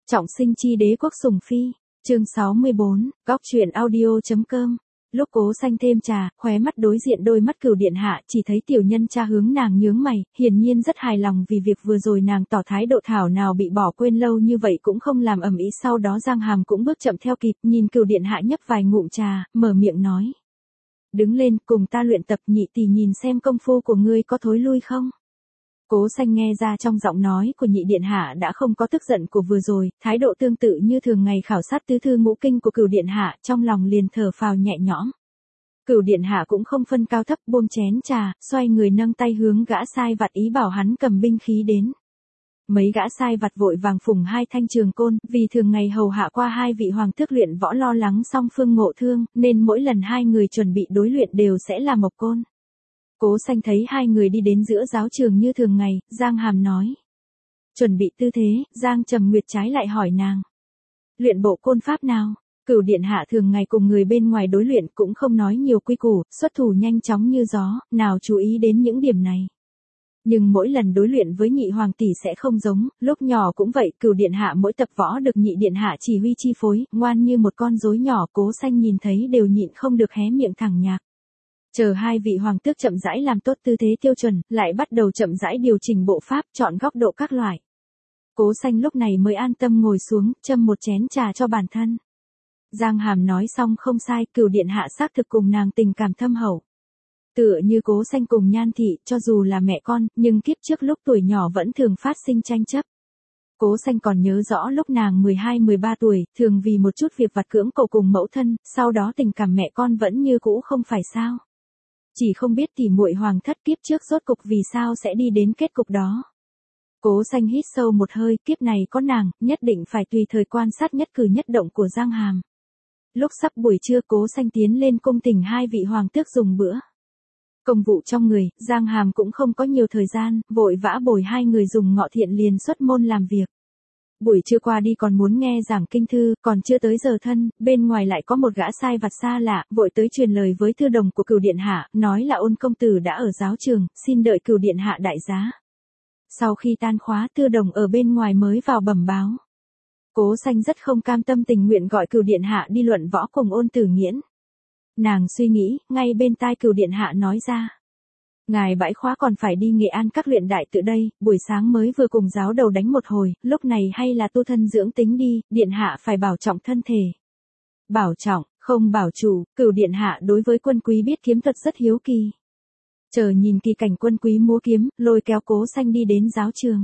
Trọng sinh chi đế quốc sùng phi, chương 64, góc truyện audio.com. Lúc Cố Xanh thêm trà, khóe mắt đối diện đôi mắt Cửu điện hạ, chỉ thấy tiểu nhân cha hướng nàng nhướng mày, hiển nhiên rất hài lòng vì việc vừa rồi nàng tỏ thái độ thảo nào bị bỏ quên lâu như vậy cũng không làm ầm ĩ. Sau đó Giang Hàm cũng bước chậm theo kịp, nhìn Cửu điện hạ nhấp vài ngụm trà, mở miệng nói: "Đứng lên, cùng ta luyện tập, nhị tỷ nhìn xem công phu của ngươi có thối lui không?" Cố Xanh nghe ra trong giọng nói của nhị điện hạ đã không có tức giận của vừa rồi, thái độ tương tự như thường ngày khảo sát tứ thư ngũ kinh của Cửu điện hạ, trong lòng liền thở phào nhẹ nhõm. Cửu điện hạ cũng không phân cao thấp, buông chén trà, xoay người nâng tay hướng gã sai vặt ý bảo hắn cầm binh khí đến. Mấy gã sai vặt vội vàng phủng hai thanh trường côn, vì thường ngày hầu hạ qua hai vị hoàng tước luyện võ lo lắng song phương ngộ thương, nên mỗi lần hai người chuẩn bị đối luyện đều sẽ là mộc côn. Cố Xanh thấy hai người đi đến giữa giáo trường như thường ngày, Giang Hàm nói: "Chuẩn bị tư thế." Giang Trầm Nguyệt trái lại hỏi nàng: "Luyện bộ côn pháp nào?" Cửu điện hạ thường ngày cùng người bên ngoài đối luyện cũng không nói nhiều quy củ, xuất thủ nhanh chóng như gió, nào chú ý đến những điểm này. Nhưng mỗi lần đối luyện với nhị hoàng tỷ sẽ không giống, lúc nhỏ cũng vậy, Cửu điện hạ mỗi tập võ được nhị điện hạ chỉ huy chi phối, ngoan như một con rối nhỏ. Cố Xanh nhìn thấy đều nhịn không được hé miệng thẳng nhạc. Chờ hai vị hoàng tước chậm rãi làm tốt tư thế tiêu chuẩn, lại bắt đầu chậm rãi điều chỉnh bộ pháp, chọn góc độ các loại. Cố Xanh lúc này mới an tâm ngồi xuống, châm một chén trà cho bản thân. Giang Hàm nói xong không sai, Cửu điện hạ xác thực cùng nàng tình cảm thâm hậu. Tựa như Cố Xanh cùng Nhan thị, cho dù là mẹ con, nhưng kiếp trước lúc tuổi nhỏ vẫn thường phát sinh tranh chấp. Cố Xanh còn nhớ rõ lúc nàng 12-13 tuổi, thường vì một chút việc vặt cưỡng cầu cùng mẫu thân, sau đó tình cảm mẹ con vẫn như cũ không phải sao. Chỉ không biết tỷ muội hoàng thất kiếp trước rốt cục vì sao sẽ đi đến kết cục đó. Cố Xanh hít sâu một hơi, kiếp này có nàng, nhất định phải tùy thời quan sát nhất cử nhất động của Giang Hàm. Lúc sắp buổi trưa, Cố Xanh tiến lên cung thỉnh hai vị hoàng tước dùng bữa. Công vụ trong người, Giang Hàm cũng không có nhiều thời gian, vội vã bồi hai người dùng ngọ thiện liền xuất môn làm việc. Buổi trưa qua đi còn muốn nghe giảng kinh thư, còn chưa tới giờ thân, bên ngoài lại có một gã sai vặt xa lạ, vội tới truyền lời với thư đồng của Cửu điện hạ, nói là Ôn công tử đã ở giáo trường, xin đợi Cửu điện hạ đại giá. Sau khi tan khóa, thư đồng ở bên ngoài mới vào bẩm báo. Cố Xanh rất không cam tâm tình nguyện gọi Cửu điện hạ đi luận võ cùng Ôn Tử Nghiễn. Nàng suy nghĩ, ngay bên tai Cửu điện hạ nói ra: "Ngài bãi khóa còn phải đi Nghệ An các luyện đại tự đây, buổi sáng mới vừa cùng giáo đầu đánh một hồi, lúc này hay là tu thân dưỡng tính đi, điện hạ phải bảo trọng thân thể." Bảo trọng, không bảo chủ, Cửu điện hạ đối với Quân Quý biết kiếm thuật rất hiếu kỳ. Chờ nhìn kỳ cảnh Quân Quý múa kiếm, lôi kéo Cố Xanh đi đến giáo trường.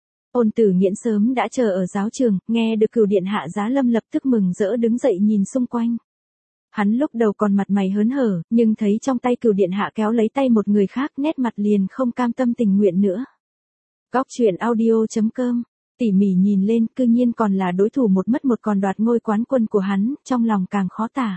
Ôn Tử Nghiễn sớm đã chờ ở giáo trường, nghe được Cửu điện hạ giá lâm lập tức mừng rỡ đứng dậy nhìn xung quanh. Hắn lúc đầu còn mặt mày hớn hở, nhưng thấy trong tay Cửu điện hạ kéo lấy tay một người khác, nét mặt liền không cam tâm tình nguyện nữa. Góc truyện audio.com. Tỉ mỉ nhìn lên, cư nhiên còn là đối thủ một mất một còn đoạt ngôi quán quân của hắn, trong lòng càng khó tả.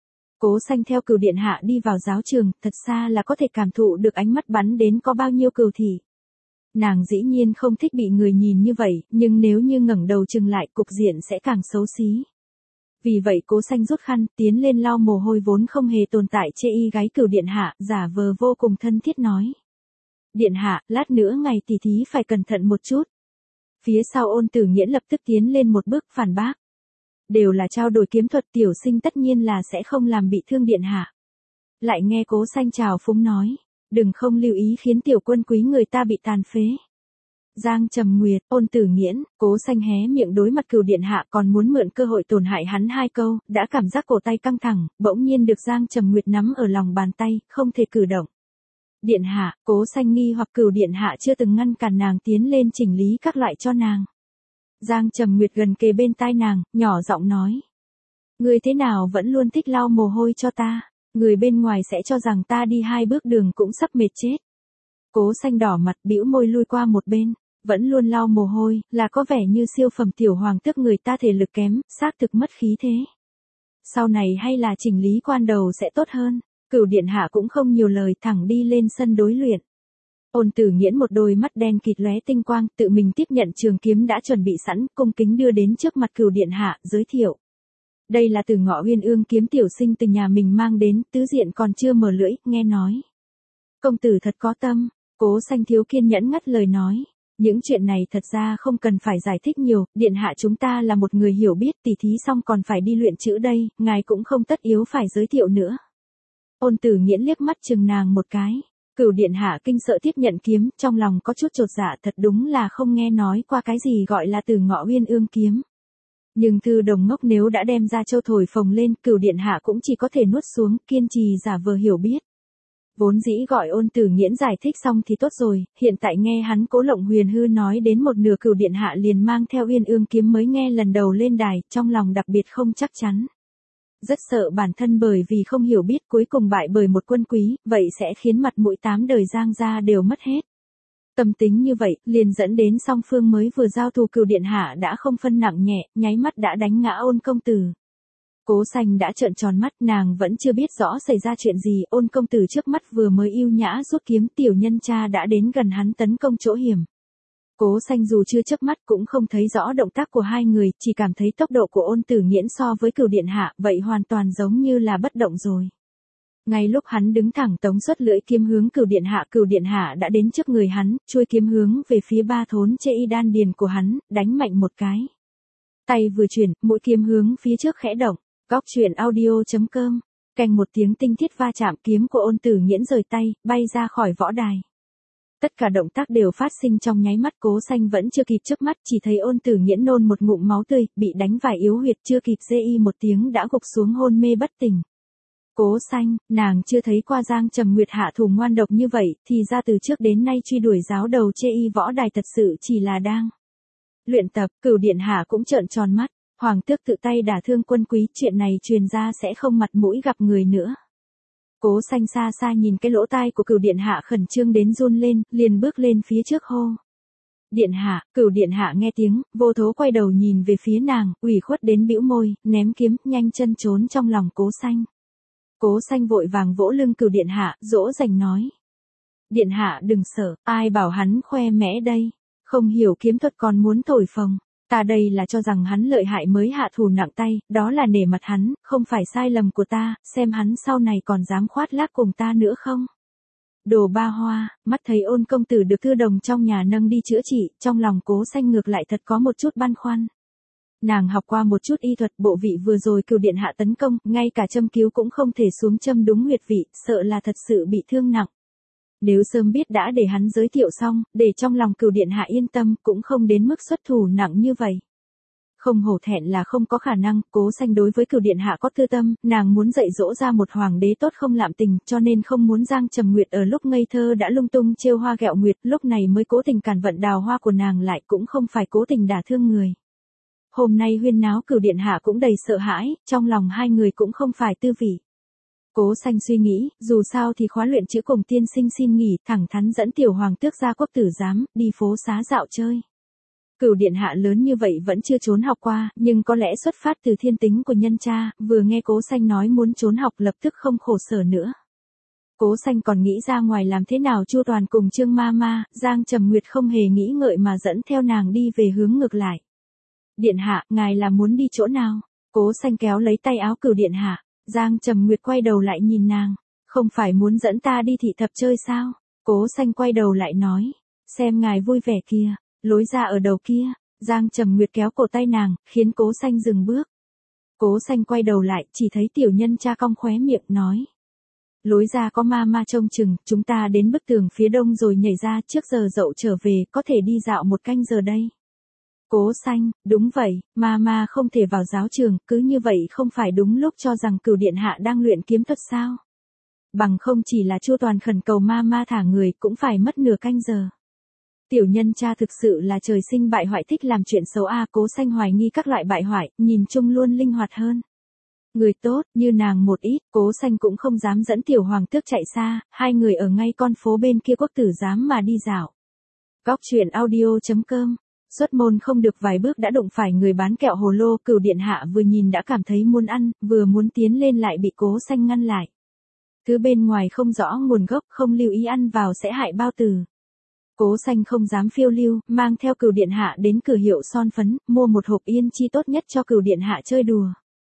Cố Xanh theo Cửu điện hạ đi vào giáo trường, thật xa là có thể cảm thụ được ánh mắt bắn đến có bao nhiêu cừu thị. Nàng dĩ nhiên không thích bị người nhìn như vậy, nhưng nếu như ngẩng đầu chừng lại, cục diện sẽ càng xấu xí. Vì vậy Cố Xanh rút khăn, tiến lên lau mồ hôi vốn không hề tồn tại chê y gáy Cửu điện hạ, giả vờ vô cùng thân thiết nói: "Điện hạ, lát nữa ngày tỉ thí phải cẩn thận một chút." Phía sau Ôn Tử Nghiễn lập tức tiến lên một bước phản bác: "Đều là trao đổi kiếm thuật, tiểu sinh tất nhiên là sẽ không làm bị thương điện hạ." Lại nghe Cố Xanh chào phúng nói: "Đừng không lưu ý khiến tiểu Quân Quý người ta bị tàn phế." Giang Trầm Nguyệt, Ôn Tử Nghiễn, Cố Xanh hé miệng đối mặt Cửu điện hạ còn muốn mượn cơ hội tổn hại hắn hai câu, đã cảm giác cổ tay căng thẳng, bỗng nhiên được Giang Trầm Nguyệt nắm ở lòng bàn tay, không thể cử động. "Điện hạ." Cố Xanh nghi hoặc Cửu điện hạ chưa từng ngăn cản nàng tiến lên chỉnh lý các loại cho nàng. Giang Trầm Nguyệt gần kề bên tai nàng, nhỏ giọng nói: "Ngươi thế nào vẫn luôn thích lau mồ hôi cho ta, người bên ngoài sẽ cho rằng ta đi hai bước đường cũng sắp mệt chết." Cố Xanh đỏ mặt bĩu môi lui qua một bên. Vẫn luôn lau mồ hôi, là có vẻ như siêu phẩm tiểu hoàng tước người ta thể lực kém, xác thực mất khí thế. Sau này hay là chỉnh lý quan đầu sẽ tốt hơn. Cửu điện hạ cũng không nhiều lời, thẳng đi lên sân đối luyện. Ôn Tử Nghiễn một đôi mắt đen kịt lóe tinh quang, tự mình tiếp nhận trường kiếm đã chuẩn bị sẵn, cung kính đưa đến trước mặt Cửu điện hạ, giới thiệu: "Đây là Từ Ngọ Uyên Ương kiếm tiểu sinh từ nhà mình mang đến, tứ diện còn chưa mở lưỡi, nghe nói công tử thật có tâm." Cố Xanh thiếu kiên nhẫn ngắt lời nói: Những chuyện này thật ra không cần phải giải thích nhiều, điện hạ chúng ta là một người hiểu biết, tỉ thí xong còn phải đi luyện chữ đây, ngài cũng không tất yếu phải giới thiệu nữa. Ôn Tử Nghiễn liếc mắt chừng nàng một cái. Cửu điện hạ kinh sợ tiếp nhận kiếm, trong lòng có chút chột dạ, thật đúng là không nghe nói qua cái gì gọi là Từ Ngọ Uyên Ương kiếm. Nhưng Thư Đồng ngốc nếu đã đem ra châu thổi phồng lên, Cửu điện hạ cũng chỉ có thể nuốt xuống, kiên trì giả vờ hiểu biết. Vốn dĩ gọi Ôn Tử Nghiễn giải thích xong thì tốt rồi, hiện tại nghe hắn Cố Lộng Huyền Hư nói đến một nửa, Cửu điện hạ liền mang theo Uyên Ương kiếm mới nghe lần đầu lên đài, trong lòng đặc biệt không chắc chắn. Rất sợ bản thân bởi vì không hiểu biết cuối cùng bại bởi một quân quý, vậy sẽ khiến mặt mũi 8 đời Giang gia đều mất hết. Tâm tính như vậy, liền dẫn đến song phương mới vừa giao thủ, Cửu điện hạ đã không phân nặng nhẹ, nháy mắt đã đánh ngã Ôn công tử. Cố Xanh đã trợn tròn mắt, nàng vẫn chưa biết rõ xảy ra chuyện gì, Ôn công tử trước mắt vừa mới ưu nhã rút kiếm, tiểu nhân cha đã đến gần hắn tấn công chỗ hiểm. Cố Xanh dù chưa chớp mắt cũng không thấy rõ động tác của hai người, chỉ cảm thấy tốc độ của Ôn Tử Nghiễn so với Cửu điện hạ vậy hoàn toàn giống như là bất động rồi. Ngay lúc hắn đứng thẳng tống xuất lưỡi kiếm hướng Cửu điện hạ đã đến trước người hắn, chuôi kiếm hướng về phía ba thốn chê y đan điền của hắn, đánh mạnh một cái. Tay vừa chuyển, mũi kiếm hướng phía trước khẽ động. Góc truyện audio.com. Cành một tiếng tinh thiết va chạm, kiếm của Ôn Tử Nghiễn rời tay, bay ra khỏi võ đài. Tất cả động tác đều phát sinh trong nháy mắt, Cố Xanh vẫn chưa kịp chớp mắt, chỉ thấy Ôn Tử Nghiễn nôn một ngụm máu tươi, bị đánh vài yếu huyệt, chưa kịp rê y một tiếng đã gục xuống hôn mê bất tỉnh. Cố Xanh, nàng chưa thấy qua Giang Trầm Nguyệt hạ thủ ngoan độc như vậy, thì ra từ trước đến nay truy đuổi giáo đầu chê y võ đài thật sự chỉ là đang luyện tập. Cửu điện hạ cũng trợn tròn mắt, hoàng tước tự tay đả thương quân quý, chuyện này truyền ra sẽ không mặt mũi gặp người nữa. Cố Xanh xa xa nhìn cái lỗ tai của Cửu điện hạ khẩn trương đến run lên, liền bước lên phía trước hô. Điện hạ. Cửu điện hạ nghe tiếng, vô thố quay đầu nhìn về phía nàng, ủy khuất đến bĩu môi, ném kiếm, nhanh chân trốn trong lòng Cố Xanh. Cố Xanh vội vàng vỗ lưng Cửu điện hạ, dỗ dành nói. Điện hạ đừng sợ, ai bảo hắn khoe mẽ đây, không hiểu kiếm thuật còn muốn thổi phồng. Ta đây là cho rằng hắn lợi hại mới hạ thủ nặng tay, đó là nể mặt hắn, không phải sai lầm của ta, xem hắn sau này còn dám khoác lác cùng ta nữa không. Đồ ba hoa, mắt thấy Ôn công tử được Thư Đồng trong nhà nâng đi chữa trị, trong lòng Cố Xanh ngược lại thật có một chút băn khoăn. Nàng học qua một chút y thuật, bộ vị vừa rồi Cửu điện hạ tấn công, ngay cả châm cứu cũng không thể xuống châm đúng huyệt vị, sợ là thật sự bị thương nặng. Nếu sớm biết đã để hắn giới thiệu xong, để trong lòng Cửu điện hạ yên tâm, cũng không đến mức xuất thủ nặng như vậy. Không hổ thẹn là không có khả năng, Cố Xanh đối với Cửu điện hạ có tư tâm, nàng muốn dạy dỗ ra một hoàng đế tốt không lạm tình, cho nên không muốn Giang Trầm Nguyệt ở lúc ngây thơ đã lung tung trêu hoa ghẹo nguyệt, lúc này mới cố tình cản vận đào hoa của nàng lại, cũng không phải cố tình đả thương người. Hôm nay huyên náo, Cửu điện hạ cũng đầy sợ hãi, trong lòng hai người cũng không phải tư vị. Cố Xanh suy nghĩ, dù sao thì khóa luyện chữ cùng tiên sinh xin nghỉ, thẳng thắn dẫn tiểu hoàng tước ra quốc tử giám, đi phố xá dạo chơi. Cửu điện hạ lớn như vậy vẫn chưa trốn học qua, nhưng có lẽ xuất phát từ thiên tính của nhân cha, vừa nghe Cố Xanh nói muốn trốn học lập tức không khổ sở nữa. Cố Xanh còn nghĩ ra ngoài làm thế nào chu toàn cùng Trương Mama, Giang Trầm Nguyệt không hề nghĩ ngợi mà dẫn theo nàng đi về hướng ngược lại. Điện hạ, ngài là muốn đi chỗ nào? Cố Xanh kéo lấy tay áo Cửu điện hạ. Giang Trầm Nguyệt quay đầu lại nhìn nàng, không phải muốn dẫn ta đi thị thập chơi sao? Cố Xanh quay đầu lại nói, xem ngài vui vẻ kìa, lối ra ở đầu kia. Giang Trầm Nguyệt kéo cổ tay nàng, khiến Cố Xanh dừng bước. Cố Xanh quay đầu lại, chỉ thấy tiểu nhân cha cong khóe miệng nói. Lối ra có Mama trông chừng, chúng ta đến bức tường phía đông rồi nhảy ra, trước giờ dậu trở về, có thể đi dạo một canh giờ đây. Cố Xanh, đúng vậy, Mama không thể vào giáo trường, cứ như vậy không phải đúng lúc cho rằng Cửu điện hạ đang luyện kiếm thuật sao? Bằng không chỉ là chu toàn khẩn cầu Mama thả người cũng phải mất nửa canh giờ. Tiểu nhân cha thực sự là trời sinh bại hoại, thích làm chuyện xấu a. Cố Xanh hoài nghi các loại bại hoại, nhìn chung luôn linh hoạt hơn. Người tốt, như nàng một ít, Cố Xanh cũng không dám dẫn tiểu hoàng tước chạy xa, hai người ở ngay con phố bên kia quốc tử giám mà đi dạo. Góc truyện audio.com. Xuất môn không được vài bước đã đụng phải người bán kẹo hồ lô, Cửu điện hạ vừa nhìn đã cảm thấy muốn ăn, vừa muốn tiến lên lại bị Cố Xanh ngăn lại. Thứ bên ngoài không rõ nguồn gốc, không lưu ý ăn vào sẽ hại bao tử. Cố Xanh không dám phiêu lưu, mang theo Cửu điện hạ đến cửa hiệu son phấn, mua một hộp yên chi tốt nhất cho Cửu điện hạ chơi đùa.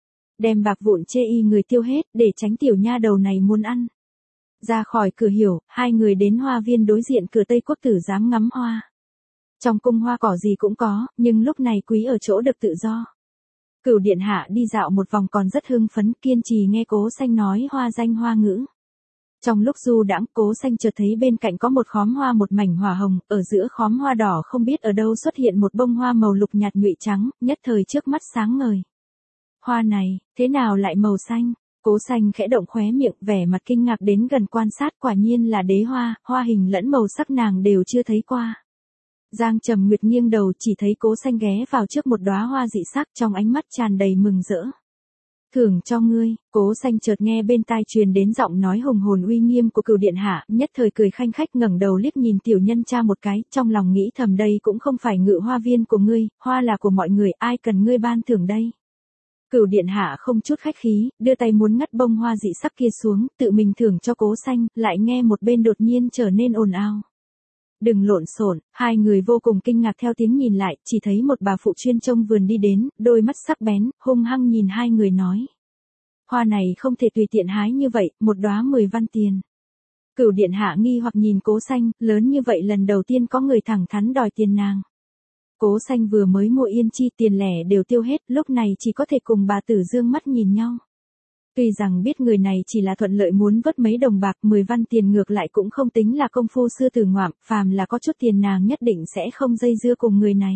Đem bạc vụn chê y người tiêu hết, để tránh tiểu nha đầu này muốn ăn. Ra khỏi cửa hiệu, hai người đến hoa viên đối diện cửa Tây quốc tử giám ngắm hoa. Trong cung hoa cỏ gì cũng có, nhưng lúc này quý ở chỗ được tự do. Cửu điện hạ đi dạo một vòng còn rất hưng phấn, kiên trì nghe Cố Xanh nói hoa danh hoa ngữ. Trong lúc du đãng, Cố Xanh chợt thấy bên cạnh có một khóm hoa một mảnh hỏa hồng, ở giữa khóm hoa đỏ không biết ở đâu xuất hiện một bông hoa màu lục nhạt nhụy trắng, nhất thời trước mắt sáng ngời. Hoa này, thế nào lại màu xanh? Cố Xanh khẽ động khóe miệng, vẻ mặt kinh ngạc đến gần quan sát, quả nhiên là đế hoa, hoa hình lẫn màu sắc nàng đều chưa thấy qua. Giang Trầm Nguyệt nghiêng đầu chỉ thấy Cố Xanh ghé vào trước một đóa hoa dị sắc, trong ánh mắt tràn đầy mừng rỡ. Thưởng cho ngươi. Cố Xanh chợt nghe bên tai truyền đến giọng nói hùng hồn uy nghiêm của Cửu điện hạ, nhất thời cười khanh khách ngẩng đầu liếc nhìn tiểu nhân cha một cái, trong lòng nghĩ thầm đây cũng không phải ngự hoa viên của ngươi, hoa là của mọi người, ai cần ngươi ban thưởng đây. Cửu điện hạ không chút khách khí, đưa tay muốn ngắt bông hoa dị sắc kia xuống, tự mình thưởng cho Cố Xanh, lại nghe một bên đột nhiên trở nên ồn ào. Đừng lộn xộn, hai người vô cùng kinh ngạc theo tiếng nhìn lại, chỉ thấy một bà phụ chuyên trông vườn đi đến, đôi mắt sắc bén, hung hăng nhìn hai người nói. Hoa này không thể tùy tiện hái như vậy, một đóa 10 văn tiền. Cửu điện hạ nghi hoặc nhìn Cố Xanh, lớn như vậy lần đầu tiên có người thẳng thắn đòi tiền nàng. Cố Xanh vừa mới mua yên chi tiền lẻ đều tiêu hết, lúc này chỉ có thể cùng bà tử dương mắt nhìn nhau. Tuy rằng biết người này chỉ là thuận lợi muốn vớt mấy đồng bạc, 10 văn tiền ngược lại cũng không tính là công phu sư tử ngoạm, phàm là có chút tiền nàng nhất định sẽ không dây dưa cùng người này.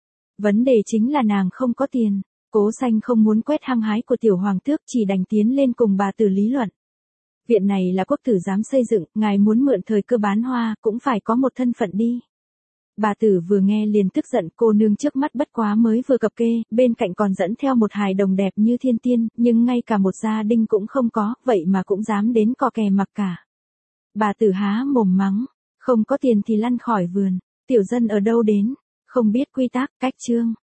Vấn đề chính là nàng không có tiền. Cố Xanh không muốn quét hăng hái của tiểu hoàng tước, chỉ đành tiến lên cùng bà tử lý luận. Viện này là quốc tử giám xây dựng, ngài muốn mượn thời cơ bán hoa, cũng phải có một thân phận đi. Bà tử vừa nghe liền tức giận, cô nương trước mắt bất quá mới vừa cập kê, bên cạnh còn dẫn theo một hài đồng đẹp như thiên tiên, nhưng ngay cả một gia đình cũng không có, vậy mà cũng dám đến cò kè mặc cả. Bà tử há mồm mắng, không có tiền thì lăn khỏi vườn, tiểu dân ở đâu đến, không biết quy tắc, cách chương.